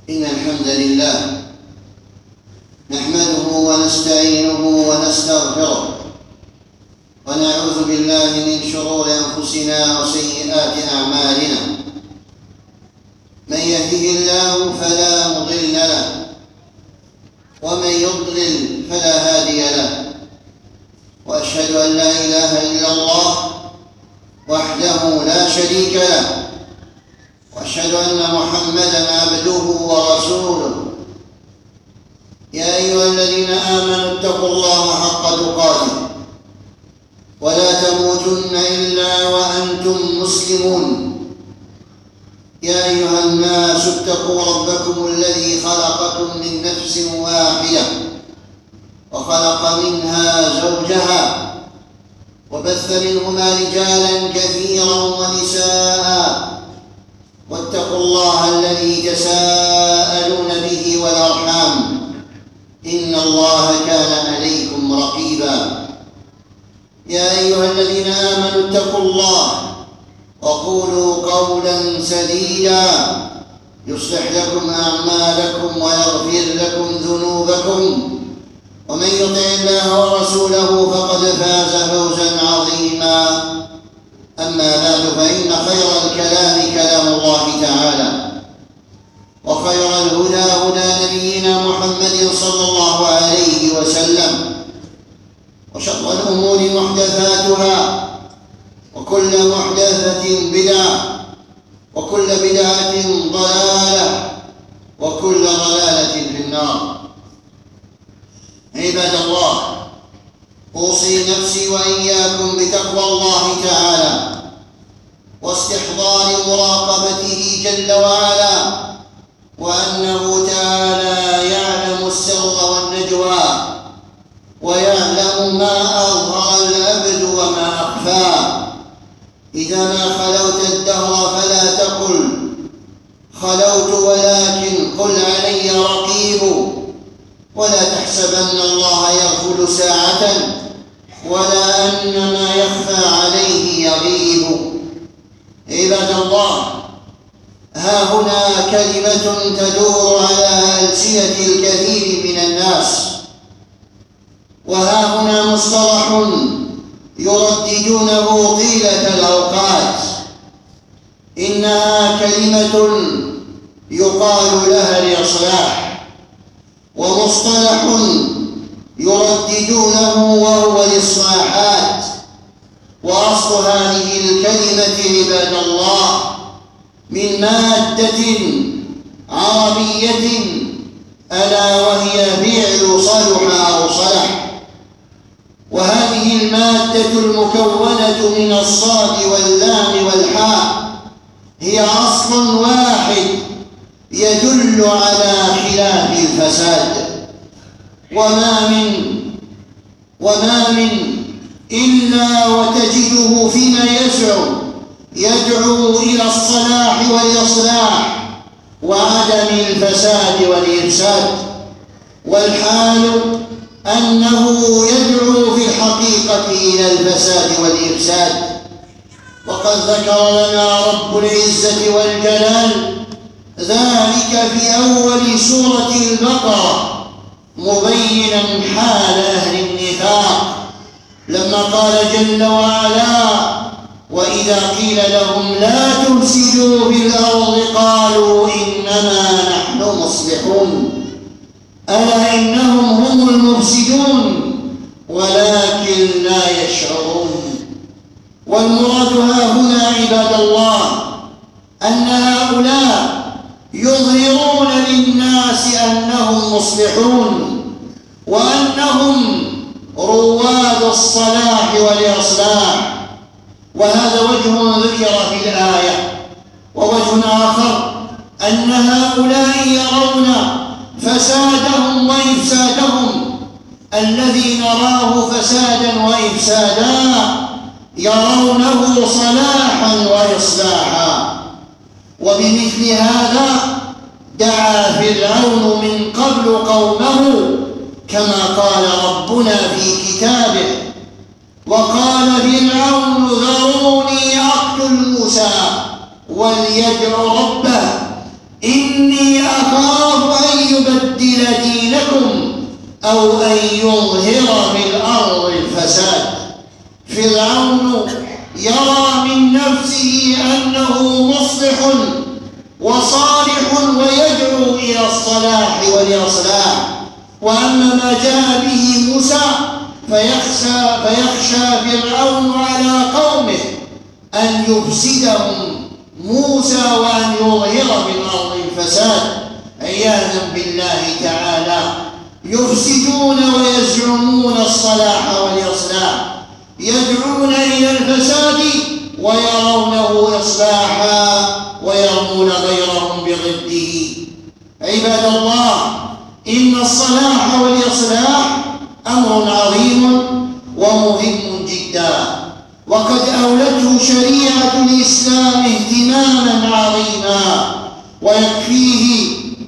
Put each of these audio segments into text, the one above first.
إن الحمد لله نحمده ونستعينه ونستغفره ونعوذ بالله من شرور أنفسنا وسيئات أعمالنا. من يهده الله فلا مضل له ومن يضلل فلا هادي له، وأشهد أن لا إله إلا الله وحده لا شريك له، وأشهد أن محمدًا عبده ورسوله. يا أيها الذين آمنوا اتقوا الله حق تقاته ولا تموتن إلا وأنتم مسلمون. يا أيها الناس اتقوا ربكم الذي خلقكم من نفس واحدة وخلق منها زوجها وبث منهما رجالا كثيرا ونساء، واتقوا الله الذي تساءلون به والأرحام إن الله كان عليكم رقيبا. يا أيها الذين آمنوا اتقوا الله وقولوا قولا سديدا يصلح لكم أعمالكم ويغفر لكم ذنوبكم، ومن يطع الله ورسوله فقد فاز فوزا عظيما. أما بعد، فإن خير الكلام كلام الله تعالى، وخير الهدى هدى نبينا محمد صلى الله عليه وسلم، وشر الأمور محدثاتها، وكل محدثة بدعة، وكل بدعة ضلالة، وكل ضلالة في النار. عباد الله، أوصي نفسي وإياكم بتقوى الله تعالى واستحضار مراقبته جل وعلا، وأنه تعالى يعلم السر والنجوى، ويعلم ما أظهر العبد وما أخفى. إذا ما خلوت الدهر فلا تقل خلوت، ولكن قل علي رقيب. ولا تحسبن الله يغفل ساعة، ولا أن ما يخفى عليه يغيب. عباد الله، ها هنا كلمة تدور على ألسنة الكثير من الناس، وها هنا مصطلح يرددونه طيلة الأوقات. إنها كلمة يقال لها الإصلاح، ومصطلح يرددونه وهو الإصلاحات. وأصل هذه الكلمة عباد الله من مادة عربية، ألا وهي فعل صلح أو صلح. وهذه المادة المكونة من الصاد واللام والحاء هي أصل واحد يدل على خلاف الفساد. وما من إلا وتجده فيما يدعو إلى الصلاح والإصلاح وعدم الفساد والإفساد، والحال أنه يدعو في الحقيقة إلى الفساد والإفساد. وقد ذكر لنا رب العزة والجلال ذلك في أول سورة البقرة، مبينا حال أهل النفاق، لما قال جل وعلا: وإذا قيل لهم لا تفسدوا في الأرض قالوا إنما نحن مصلحون. ألا إنهم هم المفسدون ولكن لا يشعرون. والمراد ها هنا عباد الله أن هؤلاء يظهرون للناس أنهم مصلحون، وأنهم رواد الصلاح والإصلاح. وهذا وجه ذكر في الآية. ووجه آخر أن هؤلاء يرون فسادهم وإفسادهم الذي نراه فسادا وإفسادا يرونه صلاحا وإصلاحا. وبمثل هذا دعا فرعون من قبل قومه كما قال ربنا في كتابه: وقال فرعون ذروني أقتل موسى وليدع ربه إني أخاف أن يبدل دينكم أو أن يظهر في الأرض الفساد. فرعون يرى من نفسه أنه مصلح وصالح ويدعو إلى الصلاح والإصلاح، وأما ما جاء به موسى فيخشى فرعون على قومه أن يفسدهم موسى وأن يظهر في الأرض الفساد عياذا بالله تعالى. يفسدون ويزعمون الصلاح والإصلاح، يدعون إلى الفساد ويرونه إصلاحا ويرمون غيرهم بضده. عباد الله، إن الصلاح والإصلاح أمر عظيم ومهم جدا، وقد أولته شريعة الإسلام اهتماما عظيما، ويكفيه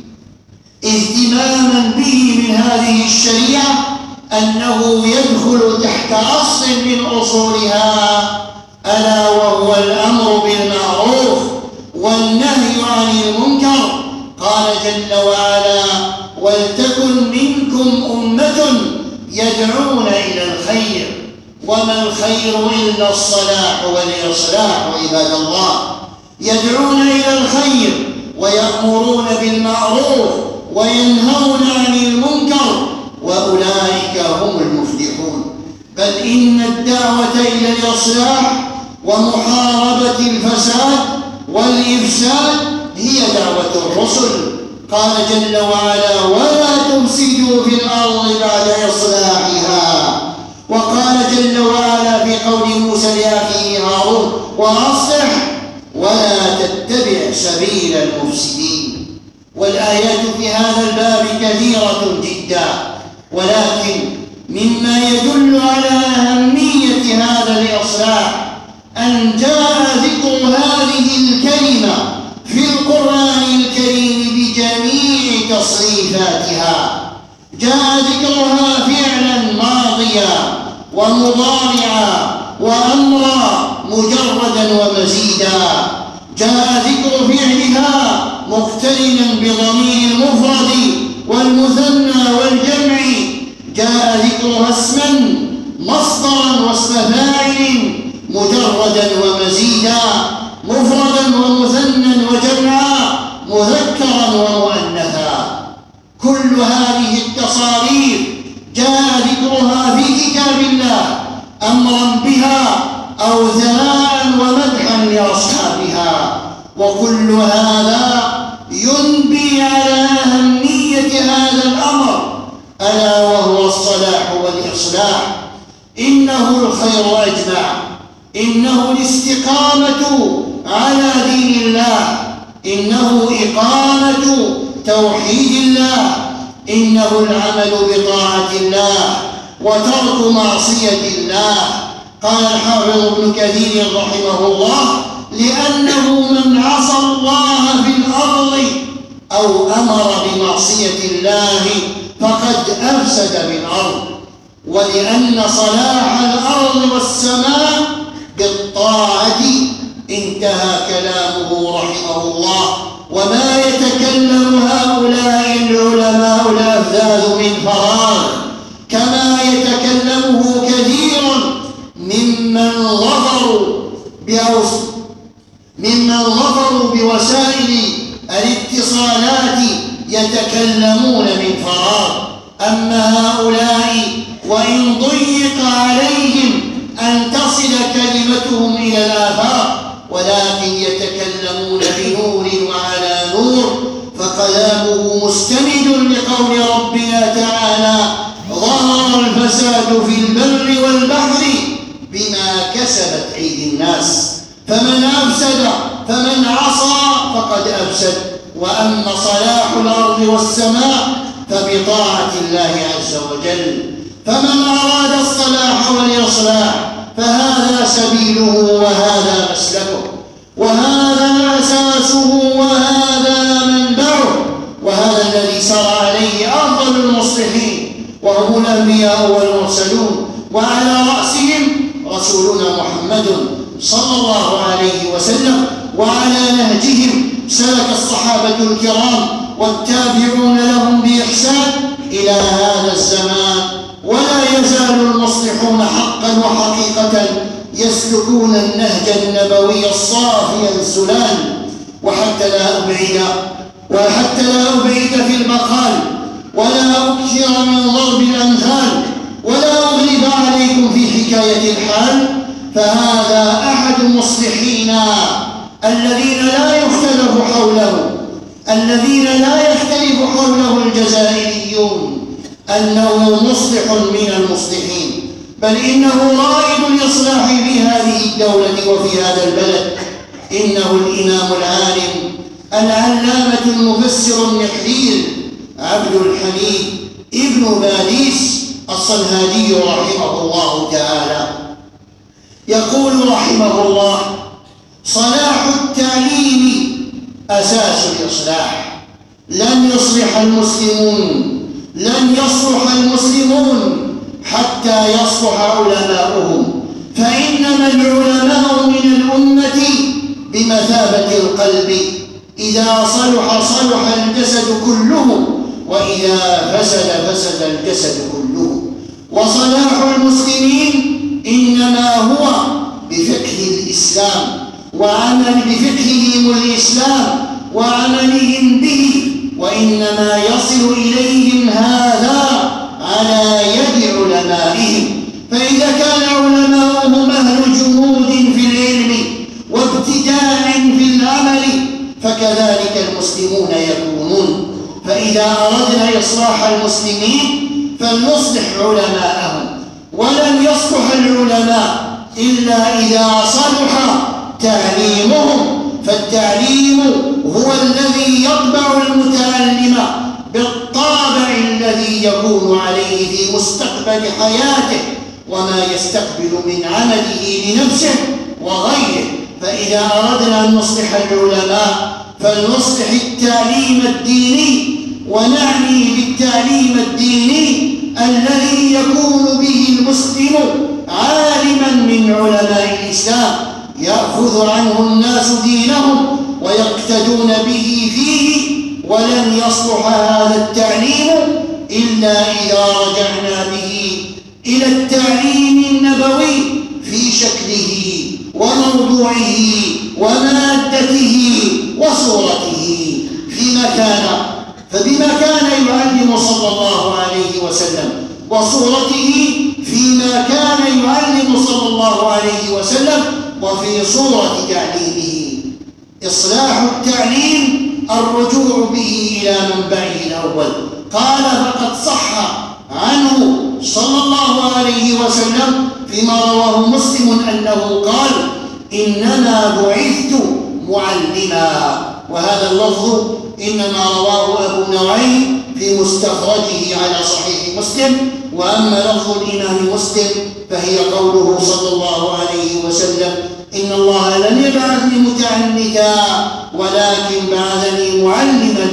اهتماما به من هذه الشريعة أنه يدخل تحت أصل من أصولها، ألا وهو الأمر بالمعروف والنهي عن المنكر. قال جل وعلا: ولتكن منكم أمة يدعون إلى الخير، وما الخير إلا الصلاح والإصلاح. عباد الله، يدعون إلى الخير ويأمرون بالمعروف وينهون عن المنكر، وأولئك هم المفلحون. بل إن الدعوة إلى الإصلاح ومحاربة الفساد والإفساد هي دعوة الرسل. قال جل وعلا: ولا تفسدوا في الأرض بعد إصلاحها. وقال جل وعلا في قول موسى لأخيه هارون: وأصلح ولا تتبع سبيل المفسدين. والآيات في هذا الباب كثيرة جدا، ولكن مما يدل على أهمية هذا الإصلاح أن جاء ذكر هذه الكلمة في القرآن الكريم بجميع تصريفاتها. جاء ذكرها فعلا ماضيا ومضارعا وأمرا مجردا ومزيدا. جاء ذكر فعلها مقترنا بضمير المفرد والمثنى والجمع. جاء ذكرها اسما مصدرا واسم فاعل مجردا ومزيدا، مفردا ومثنى وجمعا، مذكرا ومؤنثا. كل هذه التصاريف جاء ذكرها في كتاب الله أمرا بها أو ثناء ومدحا لأصحابها، وكل هذا ينبي على أهمية هذا الأمر، ألا وهو الصلاح والإصلاح. إنه الخير أجمع، إنه الاستقامة على دين الله، إنه إقامة توحيد الله، إنه العمل بطاعة الله وترك معصية الله. قال الحافظ ابن كثير رحمه الله: لأنه من عصى الله في الأرض أو أمر بمعصية الله فقد أفسد بالأرض، ولأن صلاح الأرض والسماء بالطاعة. انتهى كلامه رحمه الله. وما يتكلم هؤلاء العلماء الأفذاذ من فراغ، كما يتكلمه كثير ممن ظفروا بوسائل الاتصالات يتكلمون من فراغ. أما هؤلاء وإن ضيق عليهم أن تصل كلمتهم إلى الآفاق، ولكن يتكلمون بنور وعلى نور، فكلامه مستند لقول ربنا تعالى: ظهر الفساد في البر والبحر بما كسبت أيدي الناس. فمن عصى فقد أفسد، وأما صلاح الأرض والسماء فبطاعة الله عز وجل. فمن أراد الصلاح والإصلاح فهذا سبيله وهذا مسلكه وهذا أساسه وهذا منبعه، وهذا الذي سار عليه أفضل المصلحين وهم الأنبياء والمرسلون، وعلى رأسهم رسولنا محمد صلى الله عليه وسلم، وعلى نهجهم سلك الصحابة الصحابة الكرام والتابعون لهم بإحسان إلى هذا الزمان، ولا يزال المصلحون حقا وحقيقة يسلكون النهج النبوي الصافي الزلال. وحتى لا أبعد في المقال ولا أكثر من ضرب الأمثال ولا أغلب عليكم في حكاية الحال، فهذا أحد مصلحينا الذين لا يختلف حوله الجزائريون أنه مصلح من المصلحين، بل إنه رائد الإصلاح في هذه الدولة وفي هذا البلد. إنه الإمام العالم العلامة المفسر النحرير عبد الحميد ابن باديس الصنهاجي رحمه الله تعالى، يقول رحمه الله: صلاح التعليم أساس الإصلاح. لن يصلح المسلمون حتى يصلح علماؤهم، فإنما العلماء من الأمة بمثابة القلب، إذا صلح الجسد كله، وإذا فسد الجسد كله. وصلاح المسلمين إنما هو بفقه الإسلام بفقههم الإسلام وعملهم به، وإنما يصل إليهم هذا على يد علمائهم. فإذا كان علماؤهم أهل جمود في العلم وابتداع في العمل، فكذلك المسلمون يكونون. فإذا أردنا إصلاح المسلمين فلنصلح علماءهم، ولن يصلح العلماء إلا إذا صلح تعليمهم، فالتعليم هو الذي يطبع المتعلم بالطابع الذي يكون عليه في مستقبل حياته وما يستقبل من عمله لنفسه وغيره. فإذا أردنا أن نصلح العلماء فلنصلح التعليم الديني، ونعني بالتعليم الديني الذي يكون به المسلم عالما من علماء الإسلام يأخذ عنه الناس دينهم ويقتدون به فيه. ولن يصلح هذا التعليم إلا إذا رجعنا به إلى التعليم النبوي في شكله وموضوعه ومادته وصورته فبما كان يعلم صلى الله عليه وسلم، وصورته فيما كان يعلم صلى الله عليه وسلم، وفي صورة تعليمه. إصلاح التعليم الرجوع به إلى منبعه الأول. قال: فقد صح عنه صلى الله عليه وسلم فيما رواه مسلم أنه قال: إنما بعثت معلما. وهذا اللفظ إنما رواه أبو نعيم في مستخرجه على صحيح مسلم. وأما لفظ الإمام مسلم فهي قوله صلى الله عليه وسلم: إن الله لم يبعثني متعنتا ولكن بعثني معلما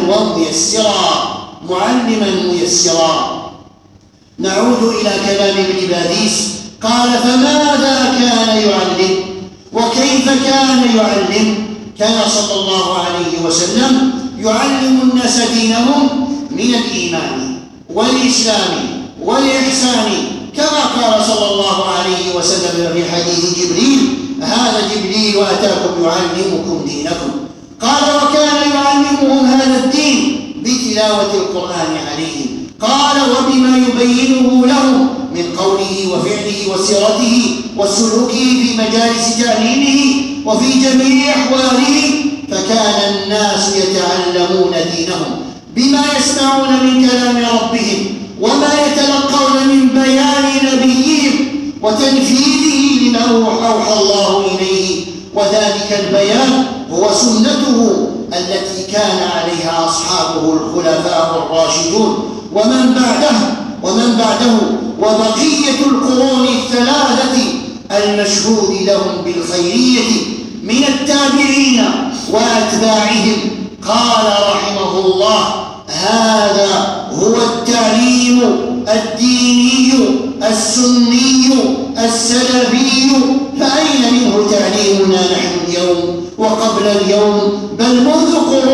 ميسرا. نعود إلى كلام ابن باديس. قال: فماذا كان يعلم وكيف كان يعلم؟ كان صلى الله عليه وسلم يعلم الناس دينهم من الإيمان والإسلام والإحسان، كما قال صلى الله عليه وسلم في حديث جبريل: هذا جبريل أتاكم يعلمكم دينكم. قال: وكان يعلمهم هذا الدين بتلاوة القرآن عليهم. قال: وبما يبينه لهم من قوله وفعله وسيرته وسلوكه في مجالس تعليمه وفي جميع أحواله. فكان الناس يتعلمون دينهم بما يسمعون من كلام ربهم وما يتلقون من بيان نبيهم وتنفيذه لما أوحى الله إليه، وذلك البيان هو سنته التي كان عليها أصحابه الخلفاء الراشدون ومن بعده وبقية القرون الثلاثة المشهود لهم بالخيرية من التابعين وأتباعهم. قال رحمه الله: هذا هو التعليم الديني السني السلفي. فأين منه تعليمنا نحن اليوم وقبل اليوم، بل منذ قرون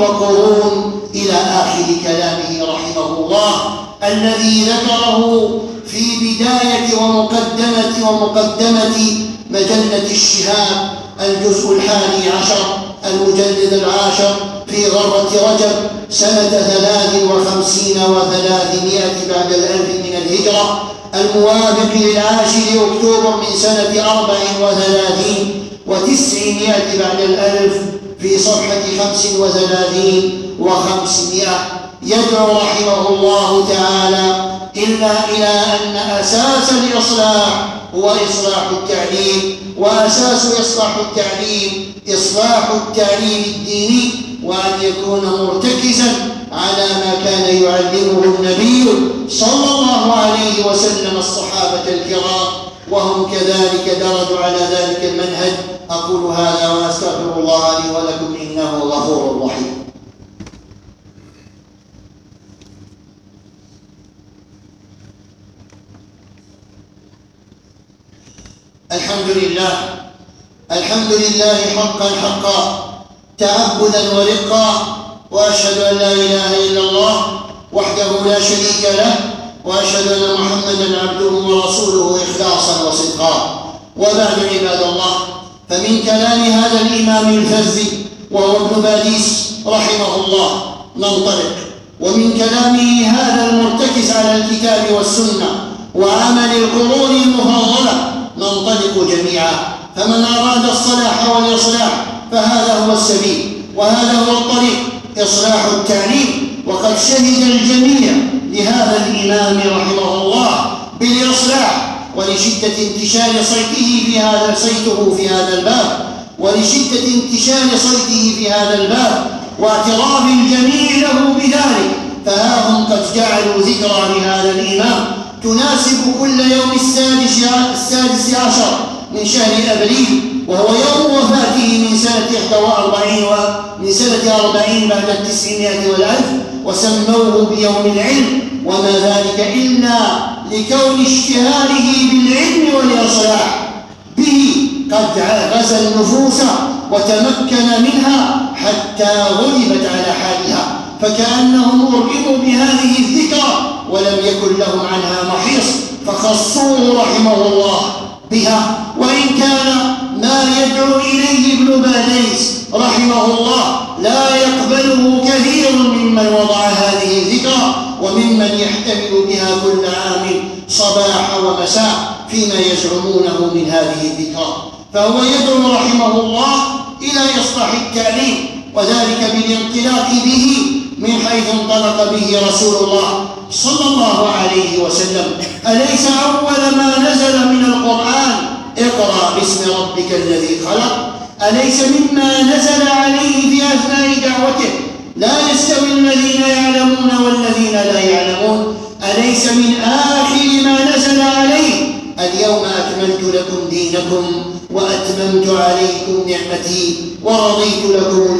وقرون إلى آخر كلامه رحمه الله، الذي ذكره في بداية ومقدمة مجلة الشهاب الجزء 11 المجلد 10 في غرة رجب سنة 53 و300 بعد الألف من الهجرة، الموافق ل10 أكتوبر من سنة 34 و900 بعد الألف في صفحة 35 و500. يدعو رحمه الله تعالى إلى أن أساس الإصلاح هو إصلاح التعليم، وأساس إصلاح التعليم إصلاح التعليم الديني، وأن يكون مرتكزا على ما كان يعلمه النبي صلى الله عليه وسلم الصحابة الكرام، وهم كذلك درجوا على ذلك المنهج. أقول هذا وأستغفر الله لي ولكم إنه غفور رحيم. الحمد لله حقا تعبدا ورقا، وأشهد أن لا إله إلا الله وحده لا شريك له، وأشهد أن محمدا عبده ورسوله إخلاصا وصدقا. وبعد عباد الله، فمن كلام هذا الإمام الفذ وهو ابن باديس رحمه الله ننطلق، ومن كلامه هذا المرتكز على الكتاب والسنة وعمل القرون المفضلة ننطلق جميعا. فمن أراد الصلاح والإصلاح فهذا هو السبيل وهذا هو الطريق، إصلاح التعليم. وقد شهد الجميع لهذا الإمام رحمه الله بالإصلاح، ولشدة انتشار صيته في هذا الباب، واعتراف الجميع له بذلك، فها هم قد جعلوا ذكرى لهذا الإمام تناسب كل يوم 16 من شهر أبريل، وهو يوم وفاته من سنة 40 بعد 900 والألف، وسموه بيوم العلم، وما ذلك إلا لكون اشتهاره بالعلم والإصلاح به قد غزا النفوس وتمكن منها حتى غلبت على حالها، فكأنهم أرغموا بهذه الذكرى ولم يكن لهم عنها محيص، فخصوه رحمه الله بها. وإن كان ما يدعو إليه ابن باديس رحمه الله لا يقبله كثير ممن وضع هذه الذكرى وممن يحتفل بها كل عام صباح ومساء فيما يزعمونه من هذه الذكرى، فهو يدعو رحمه الله إلى إصلاح التعليم، وذلك بالانطلاق به من حيث انطلق به رسول الله صلى الله عليه وسلم. أليس أول ما نزل من القرآن اقرأ باسم ربك الذي خلق؟ أليس مما نزل عليه في أثناء دعوته لا يستوي الذين يعلمون والذين لا يعلمون؟ أليس من آخر ما نزل عليه اليوم أكملت لكم دينكم وأتممت عليكم نعمتي ورضيت لكم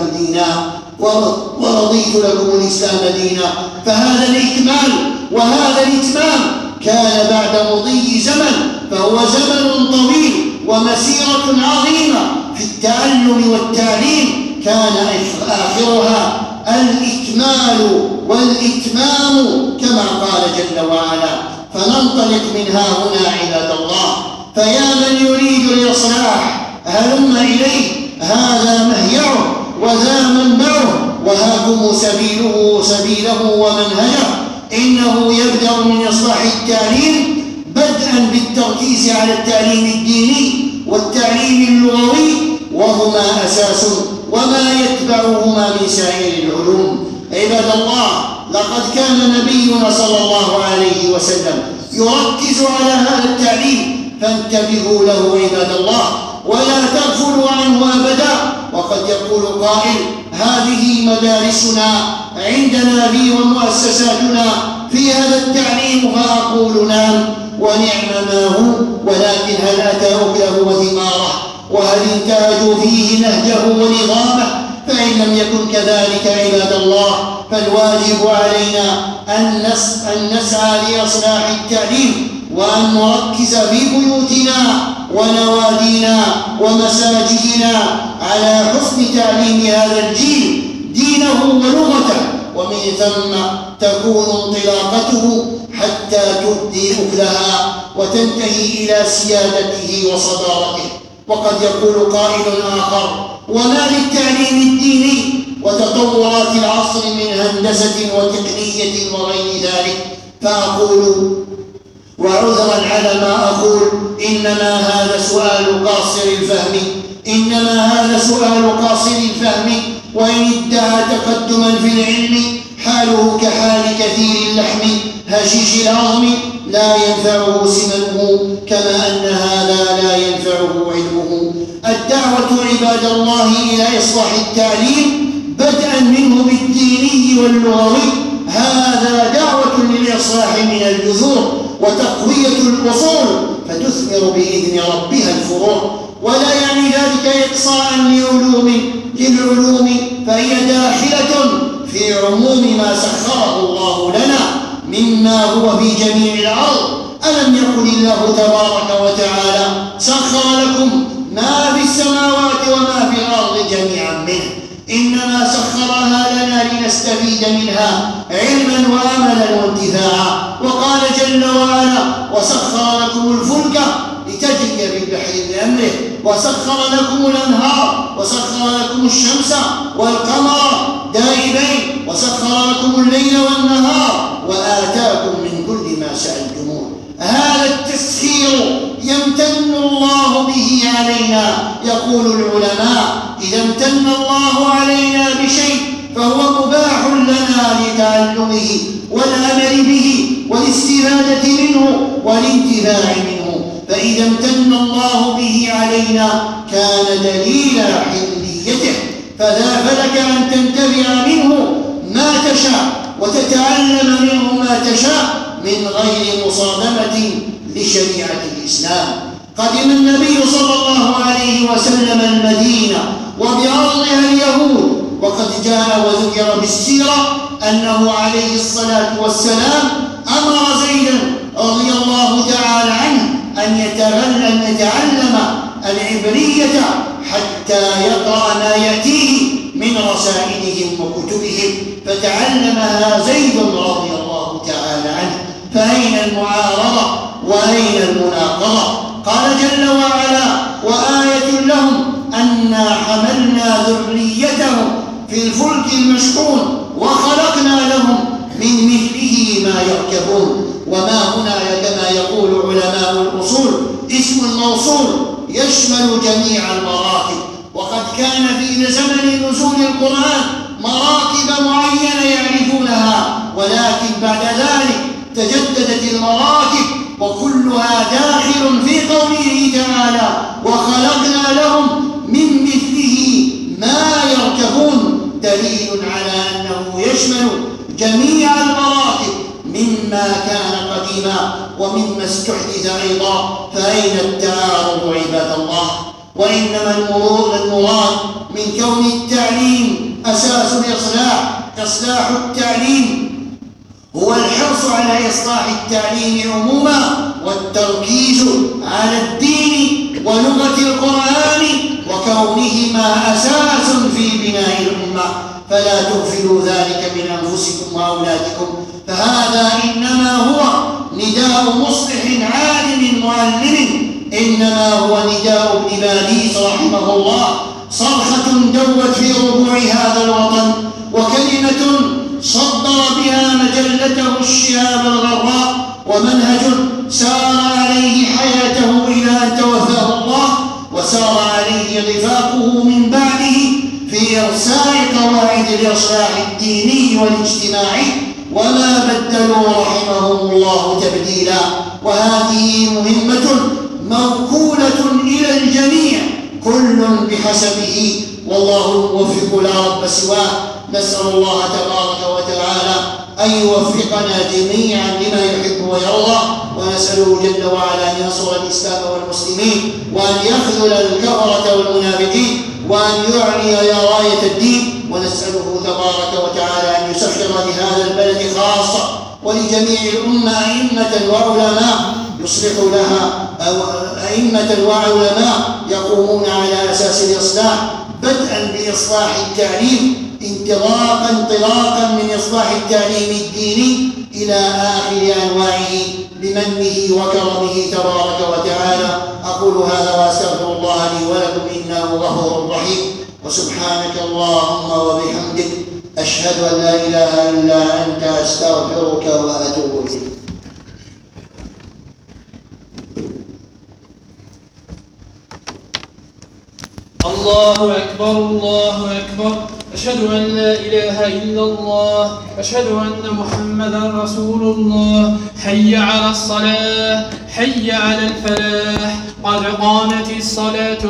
الإسلام دينا فهذا الإكمال وهذا الإتمام كان بعد مضي زمن، فهو زمن طويل ومسيرة عظيمة في التعلم والتعليم، كان آخرها الإكمال والإتمام كما قال جل وعلا. فننطلق من ها هنا عباد الله، فيا من يريد الإصلاح هلم إليه، هذا مهيعه وذا منبعه، وهاكم سبيله ومنهجه. إنه يبدأ من إصلاح التعليم بدءا بالتركيز على التعليم الديني والتعليم اللغوي، وهما أساس وما يتبعهما من سائر العلوم. عباد الله، لقد كان نبينا صلى الله عليه وسلم يركز على هذا التعليم، فانتبهوا له عباد الله ولا تغفلوا عنه أبدا. وقد يقول قائل: هذه مدارسنا عندنا ومؤسساتنا في هذا التعليم، فأقول نعم ونعم ما هو، ولكن هل أتى أكله وثماره؟ وهل انتهجوا فيه نهجه ونظامه؟ فإن لم يكن كذلك عباد الله، فالواجب علينا أن نسعى لإصلاح التعليم، وأن نركز في بيوتنا ونوادينا ومساجدنا على حسن تعليم هذا الجيل دينه ولغته، ومن ثم تكون انطلاقته حتى تؤدي أكلها وتنتهي إلى سيادته وصدارته. وقد يقول قائل آخر: وما للتعليم الديني وتطورات العصر من هندسة وتقنية وغير ذلك؟ فأقول وعذرا على ما أقول: إنما هذا سؤال قاصر الفهم، وإن ادعى تقدما في العلم حاله كحال كثير اللحم هشيش العظم لا ينفعه سمنه، كما أن هذا لا ينفعه علمه. الدعوة عباد الله إلى إصلاح التعليم بدءا منه بالديني واللغوي، هذا دعوة للإصلاح من الجذور وتقوية الأصول فتثمر بإذن ربها الفروع. ولا يعني ذلك إقصاء للعلوم، فهي داخلة في عموم ما سخره الله لنا مما هو في جميع الأرض. ألم يقل الله تبارك وتعالى: سخر لكم ما في السماوات وما في الأرض جميعا منه؟ إنما سخرها لنا لنستفيد منها علما وعملا وانتفاعا. وقال جل وعلا: وسخر لكم الفلك لتجري بالبحر بأمره، وسخر لكم الأنهار، وسخر لكم الشمس والقمر دائبين، وسخر لكم الليل والنهار، وآتاكم من كل ما سألتموه. هذا التسخير يمتن الله به علينا. يقول العلماء: إذا امتن الله علينا بشيء فهو مباح لنا لتعلمه والعمل به والاستفادة منه والانتفاع منه. فإذا امتن الله به علينا كان دليل حليته، فلك أن تنتفع منه ما تشاء وتتعلم منه ما تشاء من غير مصادمة لشريعة الإسلام. قدم النبي صلى الله عليه وسلم المدينة وبأرضها اليهود، وقد جاء وذكر بالسيرة أنه عليه الصلاة والسلام أمر زيدا رضي الله تعالى عنه أن يتعلم العبرية حتى يقرأ ما يأتيه من رسائلهم وكتبهم، فتعلمها زيد رضي الله تعالى عنه. فأين المعارضة وأين المناقضة؟ قال جل وعلا: وآية لهم أنا حملنا ذريتهم في الفلك المشحون وخلقنا لهم من مثله ما يركبون. وما هنا كما يقول علماء الأصول اسم الموصول يشمل جميع المراكب، وقد كان في زمن نزول القرآن مراكب معينة يعرفونها، ولكن بعد ذلك تجددت المراكب وكلها داخل في قوله تعالى: وخلقنا لهم من مثله ما يركبون، دليل على أنه يشمل جميع المراكب مما كان قديما ومما استحدث أيضا. فأين التعارض عباد الله؟ وإنما المراد من كون التعليم أساس الإصلاح. إصلاح التعليم هو الحرص على إصلاح التعليم عموما، والتركيز على الدين ولغة القرآن، وكونهما أساس في بناء الأمة. فلا تغفلوا ذلك من أنفسكم وأولادكم، فهذا إنما هو نداء مصلح عالم معلم، إنما هو نداء ابن باديس رحمه الله، صرخة دوت في ربوع هذا الوطن، وكلمة صدر بها مجلته الشهاب الغراء، ومنهج سار عليه حياته إلى أن توفاه الله، وسار عليه رفاقه من بعده في إرساء قواعد الإصلاح الديني والاجتماعي، وما بدلوا رحمهم الله تبديلا. وهذه مهمة موكولة إلى الجميع كل بحسبه، والله الموفق لا رب سواه. نسأل الله تبارك وتعالى أن يوفقنا جميعا لما يحب ويرضى، ونسأله جل وعلا أن ينصر الإسلام والمسلمين، وأن يخذل الكفرة والمنافقين، وأن يعلي راية الدين. ونسأله تبارك وتعالى أن يسخر لهذا البلد خاصة ولجميع الأمة أئمة وعلماء يصلح لها، أئمة وعلماء يقومون على أساس الإصلاح، بدءا بإصلاح التعليم انطلاقا من إصلاح التعليم الديني إلى آخر أنواعه بمنه وكرمه تبارك وتعالى. أقول هذا وأستغفر الله لي ولكم إنه غفور رحيم. وسبحانك اللهم وبحمدك أشهد أن لا إله إلا أنت أستغفرك وأتوب إليك. الله أكبر الله أكبر. أشهد أن لا إله إلا الله. أشهد أن محمدا رسول الله. حي على الصلاة حي على الفلاح قد قامت الصلاة